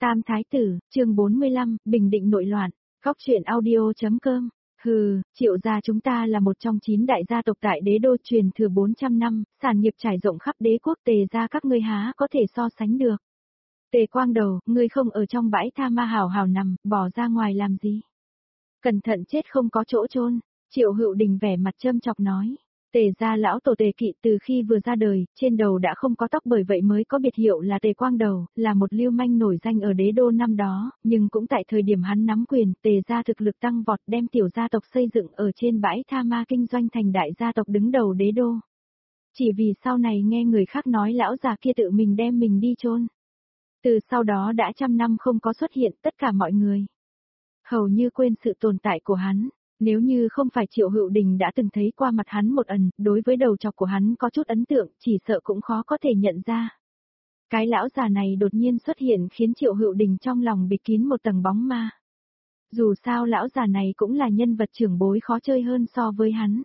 Tam Thái Tử, chương 45, Bình Định nội loạn, Góc truyện audio.com. Hừ, Triệu gia chúng ta là một trong 9 đại gia tộc tại đế đô truyền thừa 400 năm, sản nghiệp trải rộng khắp đế quốc, Tề gia các ngươi há có thể so sánh được. Tề Quang Đầu, ngươi không ở trong bãi tha ma hào hào nằm, bỏ ra ngoài làm gì? Cẩn thận chết không có chỗ chôn. Triệu Hữu Đình vẻ mặt châm chọc nói. Tề gia lão tổ Tề Kỵ từ khi vừa ra đời, trên đầu đã không có tóc, bởi vậy mới có biệt hiệu là Tề Quang Đầu, là một lưu manh nổi danh ở đế đô năm đó, nhưng cũng tại thời điểm hắn nắm quyền, Tề gia thực lực tăng vọt, đem tiểu gia tộc xây dựng ở trên bãi tha ma, kinh doanh thành đại gia tộc đứng đầu đế đô. Chỉ vì sau này nghe người khác nói lão già kia tự mình đem mình đi chôn. Từ sau đó đã trăm năm không có xuất hiện, tất cả mọi người hầu như quên sự tồn tại của hắn. Nếu như không phải Triệu Hữu Đình đã từng thấy qua mặt hắn một ẩn, đối với đầu trọc của hắn có chút ấn tượng, chỉ sợ cũng khó có thể nhận ra. Cái lão già này đột nhiên xuất hiện khiến Triệu Hữu Đình trong lòng bịt kín một tầng bóng ma. Dù sao lão già này cũng là nhân vật trưởng bối khó chơi hơn so với hắn.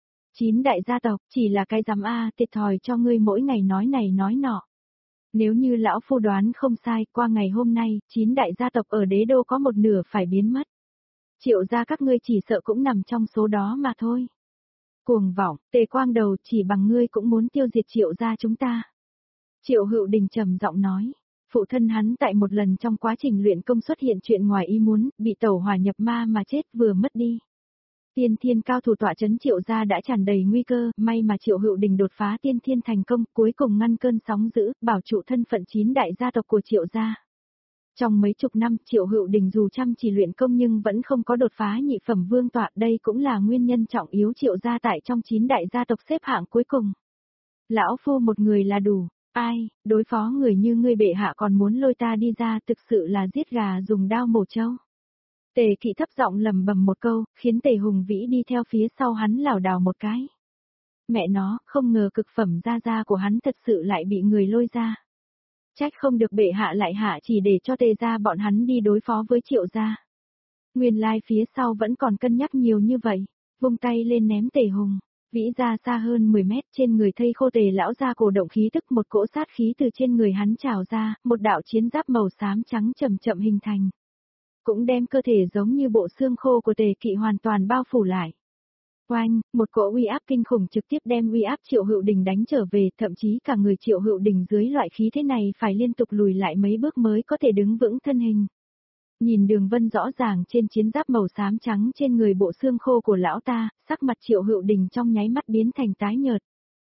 9 đại gia tộc, chỉ là cái giám thiệt thòi cho ngươi mỗi ngày nói này nói nọ. Nếu như lão phu đoán không sai, qua ngày hôm nay, 9 đại gia tộc ở đế đô có một nửa phải biến mất. Triệu gia các ngươi chỉ sợ cũng nằm trong số đó mà thôi. Cuồng vọng, Tề Quang Đầu, chỉ bằng ngươi cũng muốn tiêu diệt Triệu gia chúng ta. Triệu Hữu Đình trầm giọng nói. Phụ thân hắn tại một lần trong quá trình luyện công xuất hiện chuyện ngoài ý muốn, bị tẩu hỏa nhập ma mà chết vừa mất đi. Tiên thiên cao thủ tọa trấn Triệu gia đã tràn đầy nguy cơ, may mà Triệu Hữu Đình đột phá tiên thiên thành công, cuối cùng ngăn cơn sóng dữ, bảo trụ thân phận 9 đại gia tộc của Triệu gia. Trong mấy chục năm, Triệu Hữu Đình dù chăm chỉ luyện công nhưng vẫn không có đột phá nhị phẩm vương tọa, đây cũng là nguyên nhân trọng yếu Triệu gia tại trong 9 đại gia tộc xếp hạng cuối cùng. Lão phu một người là đủ, ai, đối phó người như ngươi bệ hạ còn muốn lôi ta đi ra, thực sự là giết gà dùng dao mổ trâu. Tề Kỵ thấp giọng lầm bầm một câu, khiến Tề Hùng Vĩ đi theo phía sau hắn lảo đảo một cái. Mẹ nó, không ngờ cực phẩm gia của hắn thật sự lại bị người lôi ra. Trách không được bệ hạ lại hạ chỉ để cho Tề gia bọn hắn đi đối phó với Triệu gia. Nguyên lai phía sau vẫn còn cân nhắc nhiều như vậy, vung tay lên ném Tề Hùng Vĩ ra xa hơn 10 mét, trên người thây khô Tề lão gia cổ động khí tức, một cỗ sát khí từ trên người hắn trào ra, một đạo chiến giáp màu xám trắng chậm chậm hình thành. Cũng đem cơ thể giống như bộ xương khô của Tề Kỵ hoàn toàn bao phủ lại. Oanh, một cỗ uy áp kinh khủng trực tiếp đem uy áp Triệu Hữu Đình đánh trở về, thậm chí cả người Triệu Hữu Đình dưới loại khí thế này phải liên tục lùi lại mấy bước mới có thể đứng vững thân hình. Nhìn đường vân rõ ràng trên chiến giáp màu xám trắng trên người bộ xương khô của lão ta, sắc mặt Triệu Hữu Đình trong nháy mắt biến thành tái nhợt.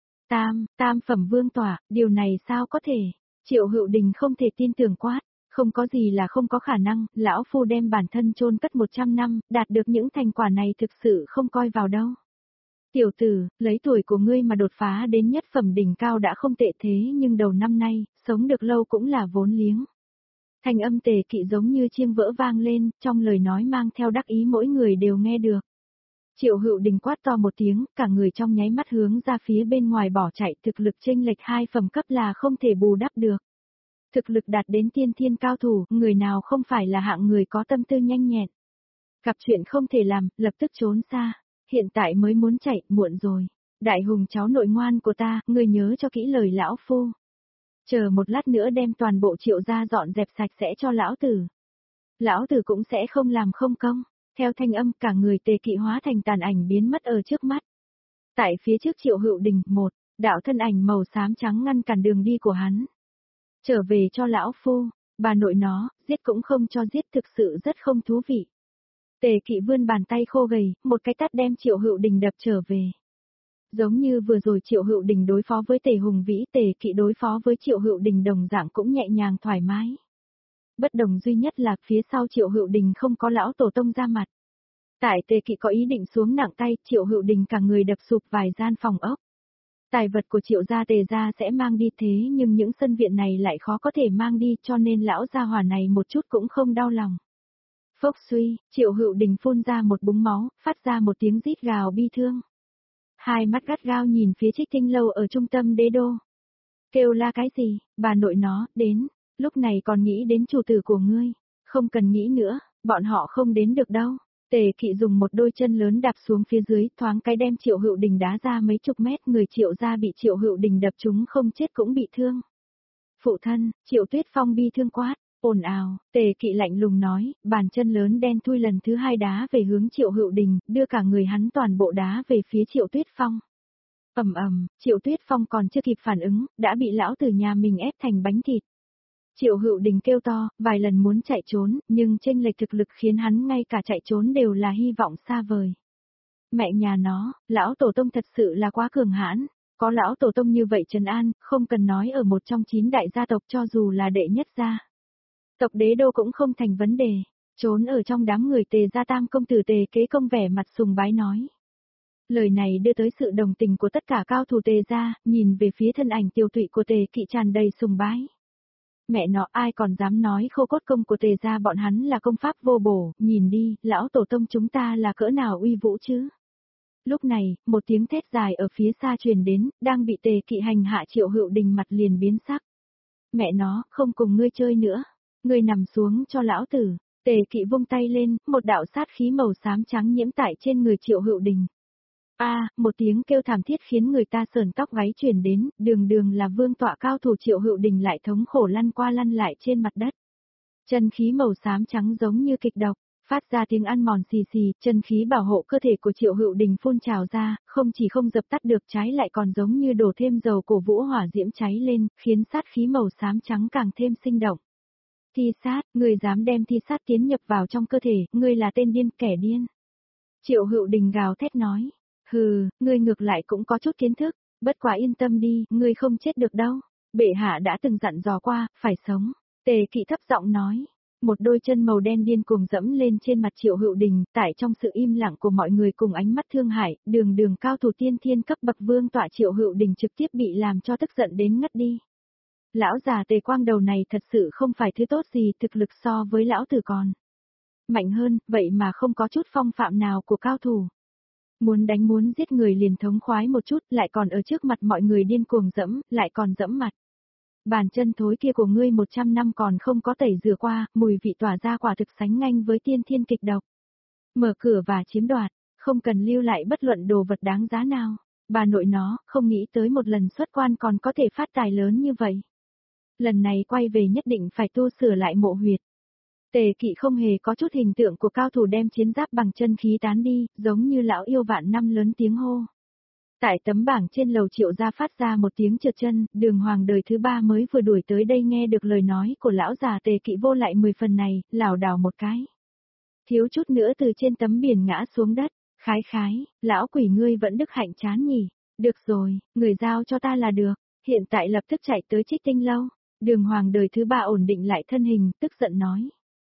Tam phẩm vương tọa, điều này sao có thể? Triệu Hữu Đình không thể tin tưởng quát. Không có gì là không có khả năng, lão phu đem bản thân chôn cất 100 năm, đạt được những thành quả này thực sự không coi vào đâu. Tiểu tử, lấy tuổi của ngươi mà đột phá đến nhất phẩm đỉnh cao đã không tệ thế, nhưng đầu năm nay, sống được lâu cũng là vốn liếng. Thanh âm Tề Kỵ giống như chiêng vỡ vang lên, trong lời nói mang theo đắc ý mỗi người đều nghe được. Triệu Hữu Đình quát to một tiếng, cả người trong nháy mắt hướng ra phía bên ngoài bỏ chạy, thực lực chênh lệch 2 phẩm cấp là không thể bù đắp được. Thực lực đạt đến tiên thiên cao thủ, người nào không phải là hạng người có tâm tư nhanh nhẹn. Gặp chuyện không thể làm, lập tức trốn xa. Hiện tại mới muốn chạy, muộn rồi. Đại hùng cháu nội ngoan của ta, ngươi nhớ cho kỹ lời lão phu. Chờ một lát nữa đem toàn bộ Triệu gia dọn dẹp sạch sẽ cho lão tử. Lão tử cũng sẽ không làm không công. Theo thanh âm, cả người Tề Kỵ hóa thành tàn ảnh biến mất ở trước mắt. Tại phía trước Triệu Hữu Đình, một đạo thân ảnh màu xám trắng ngăn cản đường đi của hắn. Trở về cho lão phu, bà nội nó, giết cũng không cho giết, thực sự rất không thú vị. Tề Kỵ vươn bàn tay khô gầy, một cái tát đem Triệu Hữu Đình đập trở về. Giống như vừa rồi Triệu Hữu Đình đối phó với Tề Hùng Vĩ, Tề Kỵ đối phó với Triệu Hữu Đình đồng dạng cũng nhẹ nhàng thoải mái. Bất đồng duy nhất là phía sau Triệu Hữu Đình không có lão tổ tông ra mặt. Tại Tề Kỵ có ý định xuống nặng tay, Triệu Hữu Đình cả người đập sụp vài gian phòng ốc. Tài vật của Triệu gia Tề gia sẽ mang đi thế nhưng những sân viện này lại khó có thể mang đi, cho nên lão gia hỏa này một chút cũng không đau lòng. Phốc suy, Triệu Hữu Đình phun ra một búng máu, phát ra một tiếng rít gào bi thương. Hai mắt gắt gao nhìn phía Trích Tinh lâu ở trung tâm đế đô. Kêu la cái gì, bà nội nó, đến, lúc này còn nghĩ đến chủ tử của ngươi, không cần nghĩ nữa, bọn họ không đến được đâu. Tề Kỵ dùng một đôi chân lớn đạp xuống phía dưới, thoáng cái đem Triệu Hữu Đình đá ra mấy chục mét, người Triệu gia bị Triệu Hữu Đình đập trúng không chết cũng bị thương. Phụ thân, Triệu Tuyết Phong bi thương quát, Ồn ào, Tề Kỵ lạnh lùng nói, bàn chân lớn đen thui lần thứ hai đá về hướng Triệu Hữu Đình, đưa cả người hắn toàn bộ đá về phía Triệu Tuyết Phong. Ầm ầm, Triệu Tuyết Phong còn chưa kịp phản ứng, đã bị lão tử nhà mình ép thành bánh thịt. Triệu Hữu Đình kêu to, vài lần muốn chạy trốn, nhưng chênh lệch thực lực khiến hắn ngay cả chạy trốn đều là hy vọng xa vời. Mẹ nhà nó, lão tổ tông thật sự là quá cường hãn, có lão tổ tông như vậy trấn an, không cần nói ở một trong 9 đại gia tộc cho dù là đệ nhất gia. Tộc Đế Đô cũng không thành vấn đề, trốn ở trong đám người Tề gia Tam công tử Tề Kế Công vẻ mặt sùng bái nói. Lời này đưa tới sự đồng tình của tất cả cao thủ Tề gia, nhìn về phía thân ảnh tiêu tụy của Tề Kỵ tràn đầy sùng bái. Mẹ nó ai còn dám nói khô cốt công của Tề gia bọn hắn là công pháp vô bổ, nhìn đi, lão tổ tông chúng ta là cỡ nào uy vũ chứ. Lúc này, một tiếng thét dài ở phía xa truyền đến, đang bị Tề Kỵ hành hạ Triệu Hữu Đình mặt liền biến sắc. Mẹ nó, không cùng ngươi chơi nữa. Ngươi nằm xuống cho lão tử. Tề Kỵ vung tay lên, một đạo sát khí màu xám trắng nhiễm tại trên người Triệu Hữu Đình. Một tiếng kêu thảm thiết khiến người ta sờn tóc gáy truyền đến, đường đường là vương tọa cao thủ Triệu Hữu Đình lại thống khổ lăn qua lăn lại trên mặt đất. Chân khí màu xám trắng giống như kịch độc, phát ra tiếng ăn mòn xì xì, chân khí bảo hộ cơ thể của Triệu Hữu Đình phun trào ra, không chỉ không dập tắt được trái lại còn giống như đổ thêm dầu cổ vũ hỏa diễm cháy lên, khiến sát khí màu xám trắng càng thêm sinh động. Thi sát, ngươi dám đem thi sát tiến nhập vào trong cơ thể, ngươi là tên điên, kẻ điên. Triệu Hữu Đình gào thét nói, hừ, ngươi ngược lại cũng có chút kiến thức, bất quá yên tâm đi, ngươi không chết được đâu. Bệ hạ đã từng dặn dò qua, phải sống. Tề Kỵ thấp giọng nói. Một đôi chân màu đen điên cuồng dẫm lên trên mặt Triệu Hữu Đình, tại trong sự im lặng của mọi người cùng ánh mắt thương hại, đường cao thủ tiên thiên cấp bậc vương tọa Triệu Hữu Đình trực tiếp bị làm cho tức giận đến ngất đi. Lão già Tề Quang đầu này thật sự không phải thứ tốt gì, thực lực so với lão tử còn mạnh hơn, vậy mà không có chút phong phạm nào của cao thủ. Muốn đánh muốn giết người liền thống khoái một chút, lại còn ở trước mặt mọi người điên cuồng dẫm, lại còn dẫm mặt. Bàn chân thối kia của ngươi 100 năm còn không có tẩy rửa qua, mùi vị tỏa ra quả thực sánh ngang với tiên thiên kịch độc. Mở cửa và chiếm đoạt, không cần lưu lại bất luận đồ vật đáng giá nào. Bà nội nó, không nghĩ tới một lần xuất quan còn có thể phát tài lớn như vậy. Lần này quay về nhất định phải tu sửa lại mộ huyệt. Tề Kỵ không hề có chút hình tượng của cao thủ đem chiến giáp bằng chân khí tán đi, giống như lão yêu vạn năm lớn tiếng hô. Tại tấm bảng trên lầu Triệu gia phát ra một tiếng trượt chân, Đường Hoàng đời thứ 3 mới vừa đuổi tới đây nghe được lời nói của lão già Tề Kỵ vô lại 10 phần này, lảo đảo một cái. Thiếu chút nữa từ trên tấm biển ngã xuống đất, khái, lão quỷ ngươi vẫn đức hạnh chán nhỉ, được rồi, người giao cho ta là được, hiện tại lập tức chạy tới Trích Tinh lâu. Đường Hoàng đời thứ 3 ổn định lại thân hình, tức giận nói.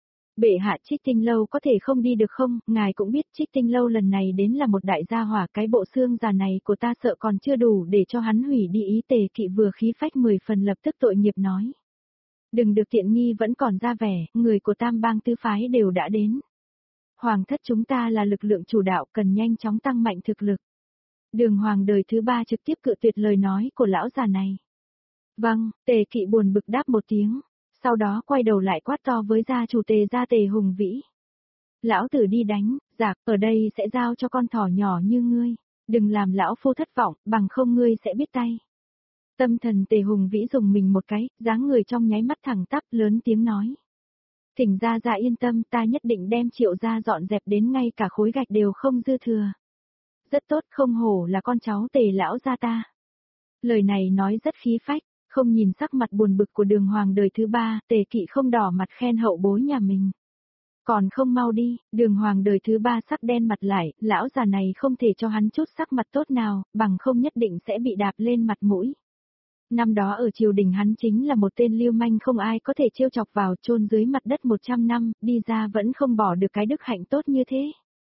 Bệ hạ Trích Tinh lâu có thể không đi được không, ngài cũng biết Trích Tinh lâu lần này đến là một đại gia hỏa, cái bộ xương già này của ta sợ còn chưa đủ để cho hắn hủy đi ý. Tề Kỵ vừa khí phách 10 phần lập tức tội nghiệp nói. Đừng được tiện nghi vẫn còn ra vẻ, người của Tam Bang tứ phái đều đã đến. Hoàng thất chúng ta là lực lượng chủ đạo cần nhanh chóng tăng mạnh thực lực. Đường Hoàng đời thứ 3 trực tiếp cự tuyệt lời nói của lão già này. Vâng, Tề Kỵ buồn bực đáp một tiếng. Sau đó quay đầu lại quát to với gia chủ Tề gia Tề Hùng Vĩ. Lão tử đi đánh, giặc, ở đây sẽ giao cho con thỏ nhỏ như ngươi. Đừng làm lão phu thất vọng, bằng không ngươi sẽ biết tay. Tâm thần Tề Hùng Vĩ dùng mình một cái, dáng người trong nháy mắt thẳng tắp lớn tiếng nói. Thỉnh gia yên tâm, ta nhất định đem Triệu gia dọn dẹp đến ngay cả khối gạch đều không dư thừa. Rất tốt, không hổ là con cháu Tề lão gia ta. Lời này nói rất khí phách. Không nhìn sắc mặt buồn bực của Đường Hoàng đời thứ 3, Tề Kỵ không đỏ mặt khen hậu bối nhà mình. Còn không mau đi, Đường Hoàng đời thứ 3 sắc đen mặt lại, lão già này không thể cho hắn chút sắc mặt tốt nào, bằng không nhất định sẽ bị đạp lên mặt mũi. Năm đó ở triều đình hắn chính là một tên lưu manh không ai có thể trêu chọc vào, chôn dưới mặt đất 100 năm, đi ra vẫn không bỏ được cái đức hạnh tốt như thế.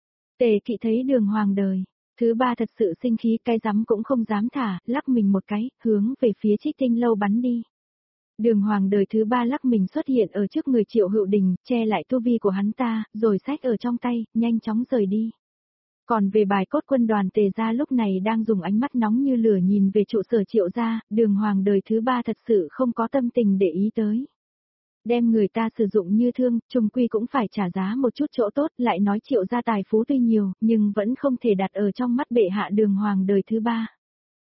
Tề Kỵ thấy Đường Hoàng đời thứ 3 thật sự sinh khí, cái rắm cũng không dám thả, lắc mình một cái, hướng về phía Trích Tinh lâu bắn đi. Đường Hoàng đời thứ 3 lắc mình xuất hiện ở trước người Triệu Hữu Đình, che lại tu vi của hắn ta, rồi xách ở trong tay, nhanh chóng rời đi. Còn về bài cốt quân đoàn Tề gia lúc này đang dùng ánh mắt nóng như lửa nhìn về trụ sở Triệu gia, Đường Hoàng đời thứ 3 thật sự không có tâm tình để ý tới. Đem người ta sử dụng như thương, chung quy cũng phải trả giá một chút chỗ tốt, lại nói Triệu gia tài phú tuy nhiều, nhưng vẫn không thể đặt ở trong mắt bệ hạ Đường Hoàng đời thứ 3.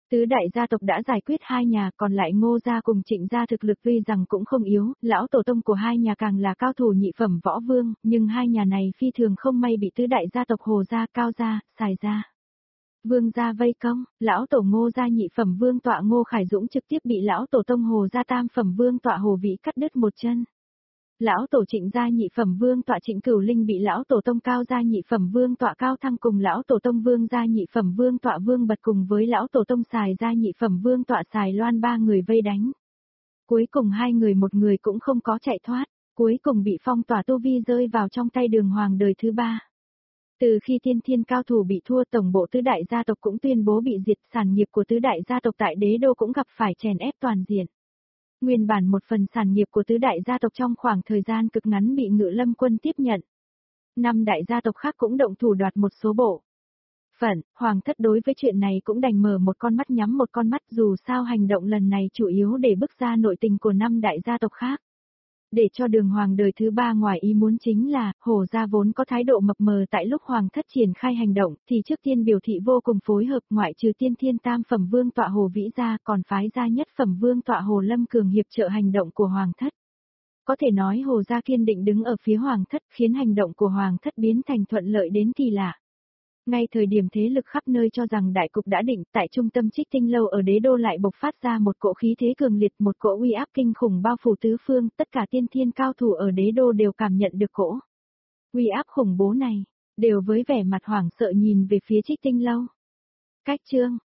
Tứ đại gia tộc đã giải quyết hai nhà, còn lại Ngô gia cùng Trịnh gia thực lực tuy rằng cũng không yếu, lão tổ tông của hai nhà càng là cao thủ nhị phẩm võ vương, nhưng hai nhà này phi thường không may bị tứ đại gia tộc Hồ gia, Cao gia, Sài gia, Vương gia vây công, lão tổ Ngô gia nhị phẩm vương tọa Ngô Khải Dũng trực tiếp bị lão tổ tông Hồ gia tam phẩm vương tọa Hồ Vĩ cắt đứt một chân. Lão tổ Trịnh gia nhị phẩm vương tọa Trịnh Cửu Linh bị lão tổ tông Cao gia nhị phẩm vương tọa Cao Thăng cùng lão tổ tông Vương gia nhị phẩm vương tọa Vương Bật cùng với lão tổ tông Sài gia nhị phẩm vương tọa Sài Loan ba người vây đánh. Cuối cùng hai người một người cũng không có chạy thoát, cuối cùng bị phong tỏa tu vi rơi vào trong tay Đường Hoàng đời thứ ba. Từ khi tiên thiên cao thủ bị thua, tổng bộ tứ đại gia tộc cũng tuyên bố bị diệt, sản nghiệp của tứ đại gia tộc tại đế đô cũng gặp phải chèn ép toàn diện. Nguyên bản một phần sản nghiệp của tứ đại gia tộc trong khoảng thời gian cực ngắn bị Ngự Lâm quân tiếp nhận. Năm đại gia tộc khác cũng động thủ đoạt một số bộ phận, Hoàng thất đối với chuyện này cũng đành mở một con mắt nhắm một con mắt, dù sao hành động lần này chủ yếu để bức ra nội tình của năm đại gia tộc khác. Để cho Đường Hoàng đời thứ ba ngoài ý muốn chính là, Hồ gia vốn có thái độ mập mờ tại lúc Hoàng thất triển khai hành động, thì trước tiên biểu thị vô cùng phối hợp, ngoại trừ tiên thiên tam phẩm vương tọa Hồ Vĩ gia, còn phái gia nhất phẩm vương tọa Hồ Lâm Cường hiệp trợ hành động của Hoàng thất. Có thể nói Hồ gia kiên định đứng ở phía Hoàng thất, khiến hành động của Hoàng thất biến thành thuận lợi đến kỳ lạ. Ngay thời điểm thế lực khắp nơi cho rằng đại cục đã định, tại trung tâm Trích Tinh lâu ở đế đô lại bộc phát ra một cỗ khí thế cường liệt, một cỗ uy áp kinh khủng bao phủ tứ phương, tất cả tiên thiên cao thủ ở đế đô đều cảm nhận được cỗ uy áp khủng bố này, đều với vẻ mặt hoảng sợ nhìn về phía Trích Tinh lâu. Cách chương